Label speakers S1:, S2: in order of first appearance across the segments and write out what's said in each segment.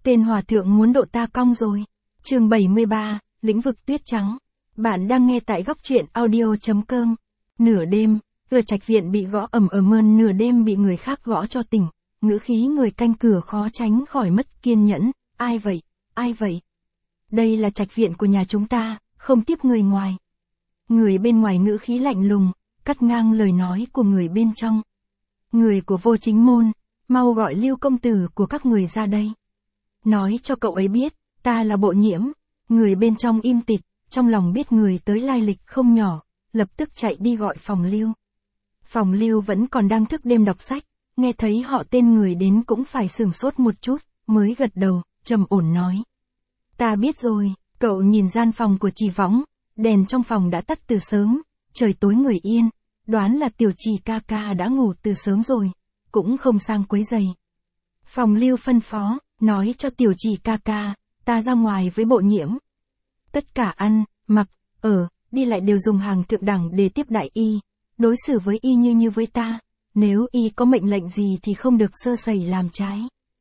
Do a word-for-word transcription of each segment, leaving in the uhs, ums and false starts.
S1: Tên hòa thượng muốn độ ta cong rồi. Chương bảy mươi ba, lĩnh vực tuyết trắng. Bạn đang nghe tại góc truyện audio.com. Nửa đêm, cửa trạch viện bị gõ ầm ầm ơn, nửa đêm bị người khác gõ cho tỉnh. Ngữ khí người canh cửa khó tránh khỏi mất kiên nhẫn. Ai vậy? Ai vậy? Đây là trạch viện của nhà chúng ta, không tiếp người ngoài. Người bên ngoài ngữ khí lạnh lùng, cắt ngang lời nói của người bên trong. Người của Vô Chính Môn, mau gọi Lưu công tử của các người ra đây. Nói cho cậu ấy biết, ta là Bộ Nhiễm. Người bên trong im tịt, trong lòng biết người tới lai lịch không nhỏ, lập tức chạy đi gọi phòng Lưu. Phòng Lưu vẫn còn đang thức đêm đọc sách, nghe thấy họ tên người đến cũng phải sửng sốt một chút, mới gật đầu, trầm ổn nói. Ta biết rồi. Cậu nhìn gian phòng của Trì Võng, đèn trong phòng đã tắt từ sớm, trời tối người yên, đoán là Tiểu Trì ca ca đã ngủ từ sớm rồi, cũng không sang quấy giày. Phòng Lưu phân phó, nói cho Tiểu Trì ca ca, ta ra ngoài với Bộ Nhiễm. Tất cả ăn, mặc, ở, đi lại đều dùng hàng thượng đẳng để tiếp đại y, đối xử với y như như với ta, nếu y có mệnh lệnh gì thì không được sơ sẩy làm trái.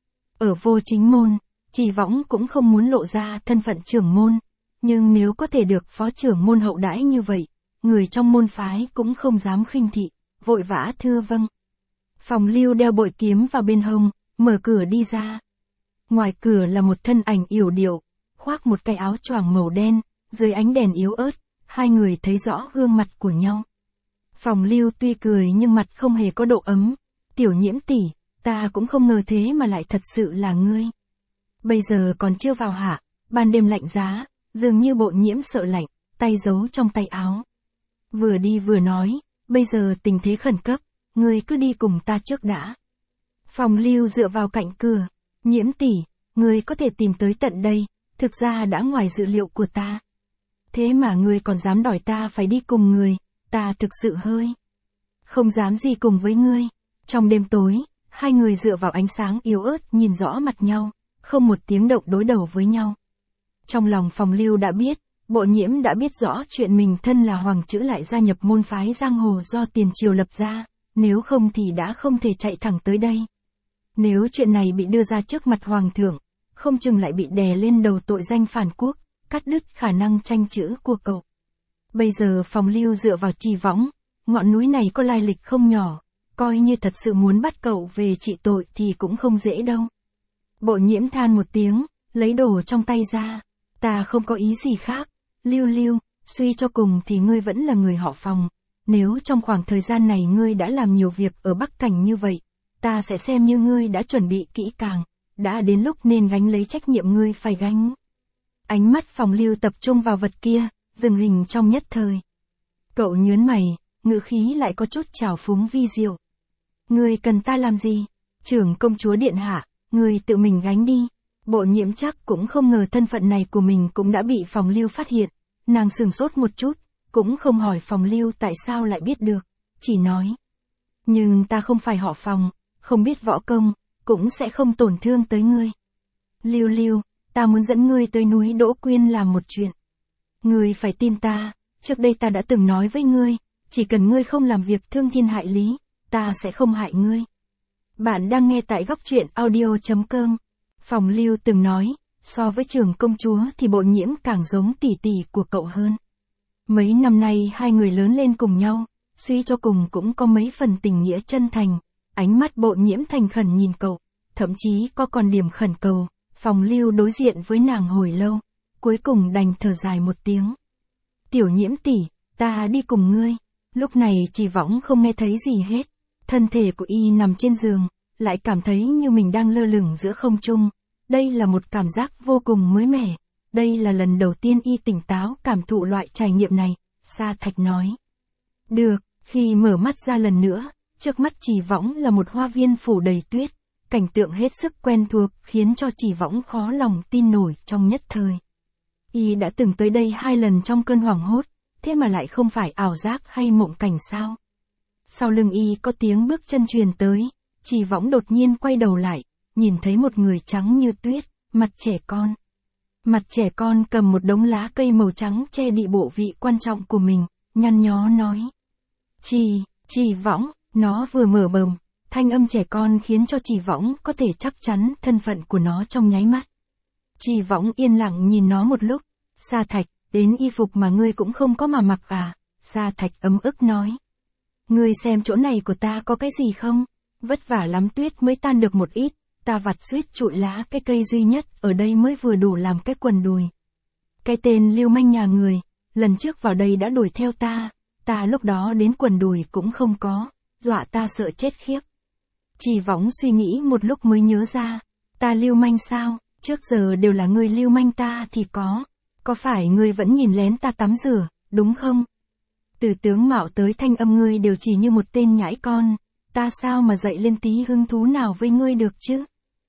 S1: Ở Vô Chính Môn, Trì Võng cũng không muốn lộ ra thân phận trưởng môn, nhưng nếu có thể được phó trưởng môn hậu đãi như vậy, người trong môn phái cũng không dám khinh thị, vội vã thưa vâng. Phòng Lưu đeo bội kiếm vào bên hông, mở cửa đi ra. Ngoài cửa là một thân ảnh yểu điệu, khoác một cái áo choàng màu đen, dưới ánh đèn yếu ớt, hai người thấy rõ gương mặt của nhau. Phòng Lưu tuy cười nhưng mặt không hề có độ ấm. Tiểu Nhiễm tỷ, ta cũng không ngờ thế mà lại thật sự là ngươi. Bây giờ còn chưa vào hạ, ban đêm lạnh giá, dường như Bộ Nhiễm sợ lạnh, tay giấu trong tay áo. Vừa đi vừa nói, bây giờ tình thế khẩn cấp, ngươi cứ đi cùng ta trước đã. Phòng Lưu dựa vào cạnh cửa, Nhiễm tỷ, ngươi có thể tìm tới tận đây, thực ra đã ngoài dự liệu của ta. Thế mà ngươi còn dám đòi ta phải đi cùng người, ta thực sự hơi không dám gì cùng với ngươi. Trong đêm tối, hai người dựa vào ánh sáng yếu ớt nhìn rõ mặt nhau, không một tiếng động đối đầu với nhau. Trong lòng Phòng Lưu đã biết, Bộ Nhiễm đã biết rõ chuyện mình thân là hoàng chữ lại gia nhập môn phái giang hồ do tiền triều lập ra, nếu không thì đã không thể chạy thẳng tới đây. Nếu chuyện này bị đưa ra trước mặt hoàng thượng, không chừng lại bị đè lên đầu tội danh phản quốc, cắt đứt khả năng tranh chữ của cậu. Bây giờ Phòng Lưu dựa vào Trì Võng, ngọn núi này có lai lịch không nhỏ, coi như thật sự muốn bắt cậu về trị tội thì cũng không dễ đâu. Bộ Nhiễm than một tiếng, lấy đồ trong tay ra. Ta không có ý gì khác. Lưu Lưu, suy cho cùng thì ngươi vẫn là người họ Phòng. Nếu trong khoảng thời gian này ngươi đã làm nhiều việc ở Bắc Cảnh như vậy, ta sẽ xem như ngươi đã chuẩn bị kỹ càng, đã đến lúc nên gánh lấy trách nhiệm ngươi phải gánh. Ánh mắt Phòng Lưu tập trung vào vật kia, dừng hình trong nhất thời. Cậu nhớn mày, ngữ khí lại có chút trào phúng vi diệu. Ngươi cần ta làm gì? Trưởng công chúa điện hạ, ngươi tự mình gánh đi. Bộ Nhiễm chắc cũng không ngờ thân phận này của mình cũng đã bị Phòng Lưu phát hiện. Nàng sửng sốt một chút, cũng không hỏi Phòng Lưu tại sao lại biết được, chỉ nói. Nhưng ta không phải họ Phòng, không biết võ công, cũng sẽ không tổn thương tới ngươi. Lưu Lưu, ta muốn dẫn ngươi tới núi Đỗ Quyên làm một chuyện. Ngươi phải tin ta, trước đây ta đã từng nói với ngươi, chỉ cần ngươi không làm việc thương thiên hại lý, ta sẽ không hại ngươi. Bạn đang nghe tại góc truyện audio.com. Phòng Lưu từng nói, so với Trưởng công chúa thì Bộ Nhiễm càng giống tỷ tỷ của cậu hơn. Mấy năm nay hai người lớn lên cùng nhau, suy cho cùng cũng có mấy phần tình nghĩa chân thành. Ánh mắt Bộ Nhiễm thành khẩn nhìn cậu, thậm chí có còn điểm khẩn cầu. Phòng Lưu đối diện với nàng hồi lâu, cuối cùng đành thở dài một tiếng. Tiểu Nhiễm tỷ, ta đi cùng ngươi. Lúc này Trì Võng không nghe thấy gì hết. Thân thể của y nằm trên giường, lại cảm thấy như mình đang lơ lửng giữa không trung. Đây là một cảm giác vô cùng mới mẻ. Đây là lần đầu tiên y tỉnh táo cảm thụ loại trải nghiệm này, Sa Thạch nói. Được, khi mở mắt ra lần nữa, trước mắt Trì Võng là một hoa viên phủ đầy tuyết. Cảnh tượng hết sức quen thuộc khiến cho Trì Võng khó lòng tin nổi trong nhất thời. Y đã từng tới đây hai lần trong cơn hoảng hốt, thế mà lại không phải ảo giác hay mộng cảnh sao? Sau lưng y có tiếng bước chân truyền tới, Trì Võng đột nhiên quay đầu lại, nhìn thấy một người trắng như tuyết, mặt trẻ con. Mặt trẻ con cầm một đống lá cây màu trắng che đi bộ vị quan trọng của mình, nhăn nhó nói. Trì, Trì Võng, nó vừa mở mồm, thanh âm trẻ con khiến cho Trì Võng có thể chắc chắn thân phận của nó trong nháy mắt. Trì Võng yên lặng nhìn nó một lúc. Sa Thạch, đến y phục mà ngươi cũng không có mà mặc à? Sa Thạch ấm ức nói. Ngươi xem chỗ này của ta có cái gì không? Vất vả lắm tuyết mới tan được một ít, ta vặt suýt trụi lá cái cây duy nhất ở đây mới vừa đủ làm cái quần đùi. Cái tên lưu manh nhà người, lần trước vào đây đã đuổi theo ta, ta lúc đó đến quần đùi cũng không có, dọa ta sợ chết khiếp. Trì Võng suy nghĩ một lúc mới nhớ ra, ta lưu manh sao, trước giờ đều là ngươi lưu manh ta thì có, có phải ngươi vẫn nhìn lén ta tắm rửa, đúng không? Từ tướng mạo tới thanh âm ngươi đều chỉ như một tên nhãi con, ta sao mà dậy lên tí hứng thú nào với ngươi được chứ?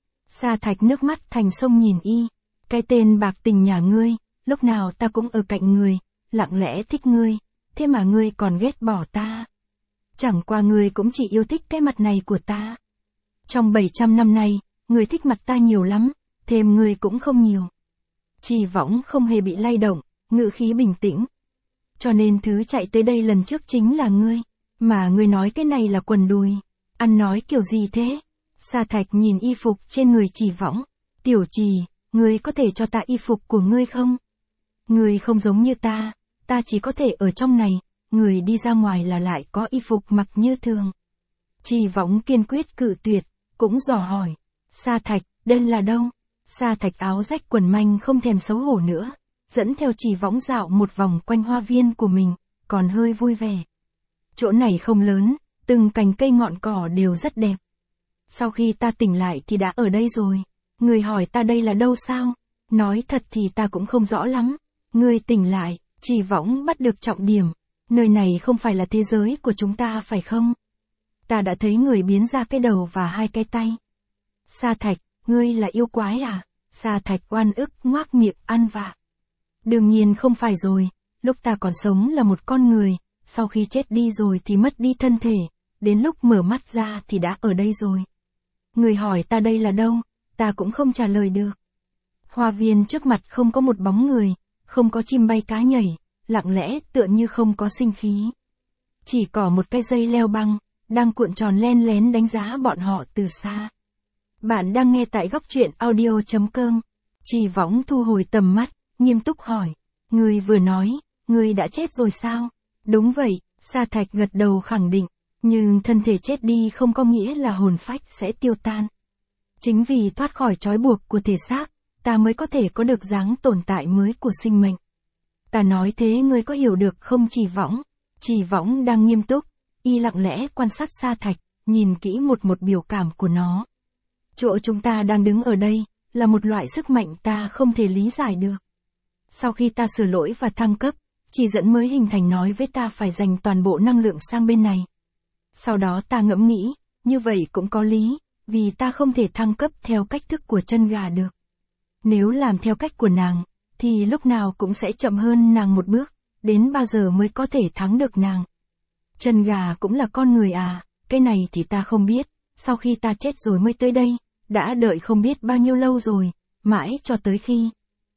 S1: Sa Thạch nước mắt thành sông nhìn y, cái tên bạc tình nhà ngươi, lúc nào ta cũng ở cạnh ngươi, lặng lẽ thích ngươi, thế mà ngươi còn ghét bỏ ta. Chẳng qua ngươi cũng chỉ yêu thích cái mặt này của ta. Trong bảy trăm năm nay, ngươi thích mặt ta nhiều lắm, thêm ngươi cũng không nhiều. Trì Võng không hề bị lay động, ngữ khí bình tĩnh. Cho nên thứ chạy tới đây lần trước chính là ngươi, mà ngươi nói cái này là quần đùi. Ăn nói kiểu gì thế? Sa Thạch nhìn y phục trên người Trì Võng. Tiểu Trì, ngươi có thể cho ta y phục của ngươi không? Ngươi không giống như ta, ta chỉ có thể ở trong này, người đi ra ngoài là lại có y phục mặc như thường. Trì Võng kiên quyết cự tuyệt, cũng dò hỏi. Sa Thạch, đây là đâu? Sa Thạch áo rách quần manh không thèm xấu hổ nữa, dẫn theo Trì Võng dạo một vòng quanh hoa viên của mình, còn hơi vui vẻ. Chỗ này không lớn, từng cành cây ngọn cỏ đều rất đẹp. Sau khi ta tỉnh lại thì đã ở đây rồi. Người hỏi ta đây là đâu sao? Nói thật thì ta cũng không rõ lắm. Người tỉnh lại, Trì Võng bắt được trọng điểm. Nơi này không phải là thế giới của chúng ta phải không? Ta đã thấy người biến ra cái đầu và hai cái tay. Sa Thạch, ngươi là yêu quái à? Sa Thạch oan ức ngoác miệng ăn vạ. Đương nhiên không phải rồi, lúc ta còn sống là một con người, sau khi chết đi rồi thì mất đi thân thể, đến lúc mở mắt ra thì đã ở đây rồi. Người hỏi ta đây là đâu, ta cũng không trả lời được. Hoa viên trước mặt không có một bóng người, không có chim bay cá nhảy, lặng lẽ tựa như không có sinh khí. Chỉ có một cái dây leo băng, đang cuộn tròn len lén đánh giá bọn họ từ xa. Bạn đang nghe tại góc truyện audio chấm com. Trì Võng thu hồi tầm mắt, nghiêm túc hỏi. Người vừa nói, người đã chết rồi sao? Đúng vậy, Sa Thạch gật đầu khẳng định. Nhưng thân thể chết đi không có nghĩa là hồn phách sẽ tiêu tan. Chính vì thoát khỏi trói buộc của thể xác, ta mới có thể có được dáng tồn tại mới của sinh mệnh. Ta nói thế ngươi có hiểu được không Trì Võng? Trì Võng đang nghiêm túc, y lặng lẽ quan sát Sa Thạch, nhìn kỹ một một biểu cảm của nó. Chỗ chúng ta đang đứng ở đây, là một loại sức mạnh ta không thể lý giải được. Sau khi ta sửa lỗi và thăng cấp, chỉ dẫn mới hình thành nói với ta phải dành toàn bộ năng lượng sang bên này. Sau đó ta ngẫm nghĩ, như vậy cũng có lý, vì ta không thể thăng cấp theo cách thức của chân gà được. Nếu làm theo cách của nàng, thì lúc nào cũng sẽ chậm hơn nàng một bước, đến bao giờ mới có thể thắng được nàng. Chân gà cũng là con người à, cái này thì ta không biết, sau khi ta chết rồi mới tới đây, đã đợi không biết bao nhiêu lâu rồi, mãi cho tới khi.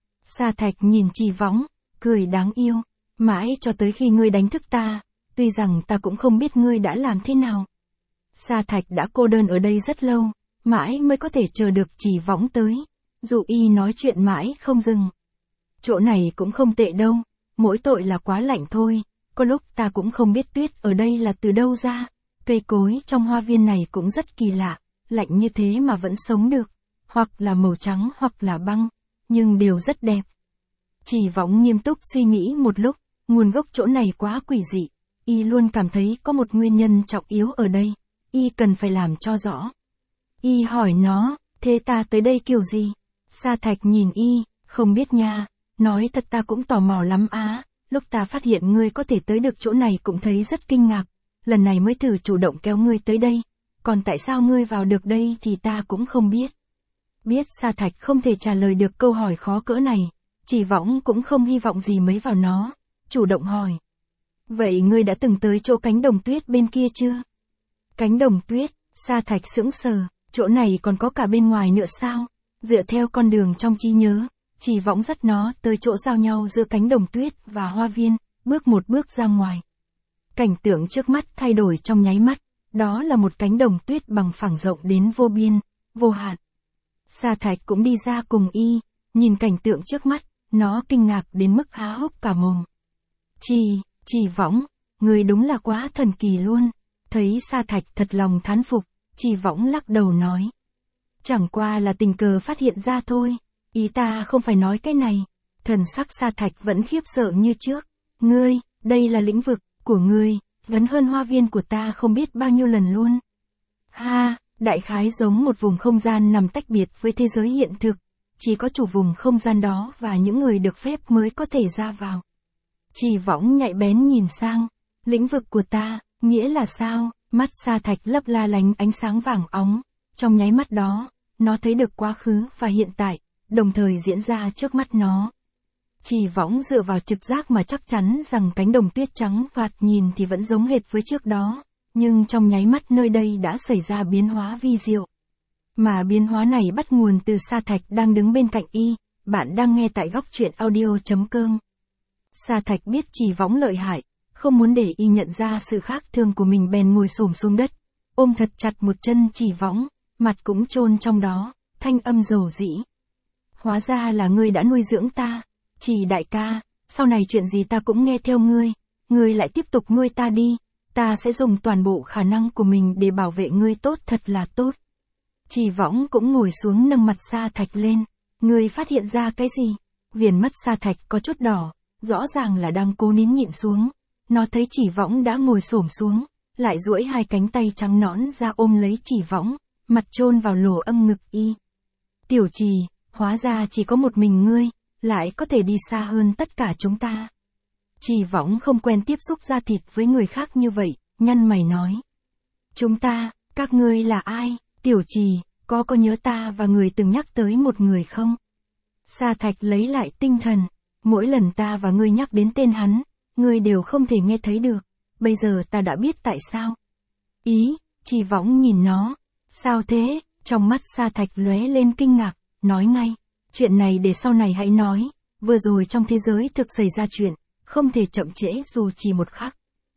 S1: Sa Thạch nhìn Trì Võng, cười đáng yêu, mãi cho tới khi ngươi đánh thức ta. Tuy rằng ta cũng không biết ngươi đã làm thế nào. Sa Thạch đã cô đơn ở đây rất lâu, mãi mới có thể chờ được Trì Võng tới. Dù y nói chuyện mãi không dừng. Chỗ này cũng không tệ đâu, mỗi tội là quá lạnh thôi. Có lúc ta cũng không biết tuyết ở đây là từ đâu ra. Cây cối trong hoa viên này cũng rất kỳ lạ, lạnh như thế mà vẫn sống được. Hoặc là màu trắng hoặc là băng, nhưng đều rất đẹp. Trì Võng nghiêm túc suy nghĩ một lúc, nguồn gốc chỗ này quá quỷ dị. Y luôn cảm thấy có một nguyên nhân trọng yếu ở đây, y cần phải làm cho rõ. Y hỏi nó, thế ta tới đây kiểu gì? Sa Thạch nhìn y, không biết nha, nói thật ta cũng tò mò lắm á, lúc ta phát hiện ngươi có thể tới được chỗ này cũng thấy rất kinh ngạc, lần này mới thử chủ động kéo ngươi tới đây, còn tại sao ngươi vào được đây thì ta cũng không biết. Biết Sa Thạch không thể trả lời được câu hỏi khó cỡ này, Trì Võng cũng không hy vọng gì mấy vào nó, chủ động hỏi. Vậy ngươi đã từng tới chỗ cánh đồng tuyết bên kia chưa? Cánh đồng tuyết, Sa Thạch sững sờ, chỗ này còn có cả bên ngoài nữa sao? Dựa theo con đường trong trí nhớ, Trì Võng dắt nó tới chỗ giao nhau giữa cánh đồng tuyết và hoa viên, bước một bước ra ngoài. Cảnh tượng trước mắt thay đổi trong nháy mắt, đó là một cánh đồng tuyết bằng phẳng rộng đến vô biên, vô hạn. Sa Thạch cũng đi ra cùng y, Nhìn cảnh tượng trước mắt, nó kinh ngạc đến mức há hốc cả mồm. Trì, Trì Võng, người đúng là quá thần kỳ luôn. Thấy Sa Thạch thật lòng thán phục, Trì Võng lắc đầu nói. Chẳng qua là tình cờ phát hiện ra thôi, ý ta không phải nói cái này. Thần sắc Sa Thạch vẫn khiếp sợ như trước. Ngươi, đây là lĩnh vực của ngươi, gần hơn hoa viên của ta không biết bao nhiêu lần luôn. Ha, đại khái giống một vùng không gian nằm tách biệt với thế giới hiện thực. Chỉ có chủ vùng không gian đó và những người được phép mới có thể ra vào. Trì Võng nhạy bén nhìn sang. Lĩnh vực của ta, nghĩa là sao? Mắt Sa Thạch lấp la lánh ánh sáng vàng óng. Trong nháy mắt đó, nó thấy được quá khứ và hiện tại, đồng thời diễn ra trước mắt nó. Trì Võng dựa vào trực giác mà chắc chắn rằng cánh đồng tuyết trắng vạt nhìn thì vẫn giống hệt với trước đó, nhưng trong nháy mắt nơi đây đã xảy ra biến hóa vi diệu. Mà biến hóa này bắt nguồn từ Sa Thạch đang đứng bên cạnh y, bạn đang nghe tại góc truyện audio chấm com. Sa Thạch biết Trì Võng lợi hại, không muốn để y nhận ra sự khác thường của mình bèn ngồi xổm xuống đất, ôm thật chặt một chân Trì Võng, mặt cũng chôn trong đó, thanh âm dầu dĩ. Hóa ra là ngươi đã nuôi dưỡng ta, Trì đại ca, sau này chuyện gì ta cũng nghe theo ngươi, ngươi lại tiếp tục nuôi ta đi, ta sẽ dùng toàn bộ khả năng của mình để bảo vệ ngươi tốt thật là tốt. Trì Võng cũng ngồi xuống nâng mặt Sa Thạch lên, ngươi phát hiện ra cái gì? Viền mắt Sa Thạch có chút đỏ, rõ ràng là đang cố nín nhịn xuống. Nó thấy Trì Võng đã ngồi xổm xuống, lại duỗi hai cánh tay trắng nõn ra ôm lấy Trì Võng, mặt chôn vào lỗ âm ngực y. Tiểu Trì, hóa ra chỉ có một mình ngươi, lại có thể đi xa hơn tất cả chúng ta. Trì Võng không quen tiếp xúc da thịt với người khác như vậy, nhăn mày nói. Chúng ta, các ngươi là ai? Tiểu Trì, có có nhớ ta và người từng nhắc tới một người không? Sa Thạch lấy lại tinh thần, mỗi lần ta và ngươi nhắc đến tên hắn, ngươi đều không thể nghe thấy được, bây giờ ta đã biết tại sao. Ý, Trì Võng nhìn nó, sao thế? Trong mắt Sa Thạch lóe lên kinh ngạc, nói ngay, chuyện này để sau này hãy nói, vừa rồi trong thế giới thực xảy ra chuyện, không thể chậm trễ dù chỉ một khắc.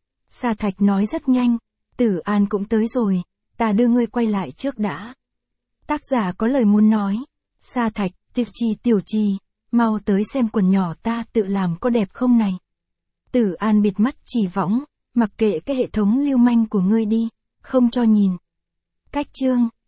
S1: Sa Thạch nói rất nhanh, Tử An cũng tới rồi, ta đưa ngươi quay lại trước đã. Tác giả có lời muốn nói, Sa Thạch, Tiểu Trì Tiểu Trì, mau tới xem quần nhỏ ta tự làm có đẹp không này. Tử An bịt mắt Trì Võng, mặc kệ cái hệ thống lưu manh của ngươi đi, không cho nhìn. Cách chương